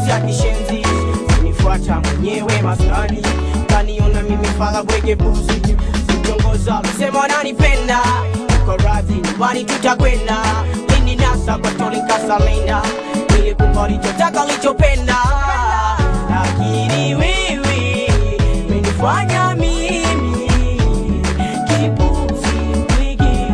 mapozi ya kishenzi. Unifuata mwenyewe maskani, kaniona mimi fala bwege buzi. Mtongoza msema wananipenda, uko radhi nyumbani tutakwenda. Nini nasa kwa toli kasalenda, ili kumpa lichotaka lichopenda. Lakini wewe menifanya mimi kipuzi bwege,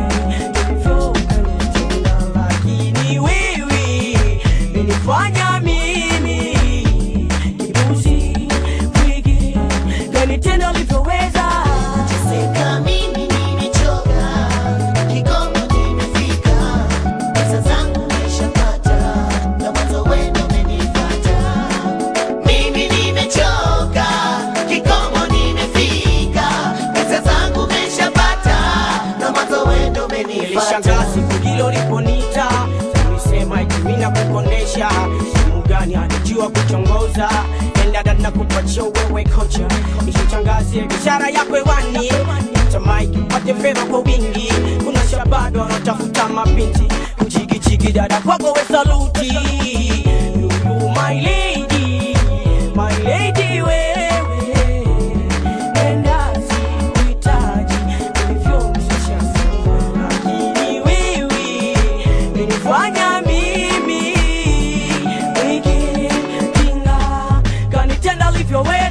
lakini wewe menifanya mimi kipuzi bwege, kanitenda ulivyoweza. Seka mimi nimechoka, kikomo nimefika, pesa zangu nimeshapata, na mwanzo wendo umenifuata. Mimi nimechoka, kikomo nimefika, pesa zangu nimeshapata, na mwanzo wendo umenifuata. Nilishangaa siku hilo uliponita, ulisema eti mimi nakukondesha. Simu gani anajua kuchongoza, enda dada kupatia wewe kocha. Nishangazie biashara yako hewani, acha mic upate fedha kwa wingi. Kuna shabado wanatafuta mabinti, kuchigi chigi dada kwako we saluti. Lulu my lady, my lady wewe, enda sikuhitaji ulivyomshusha sana. Lakini wewe menifanya mimi wiki kinga, kanitenda ulivyoweza.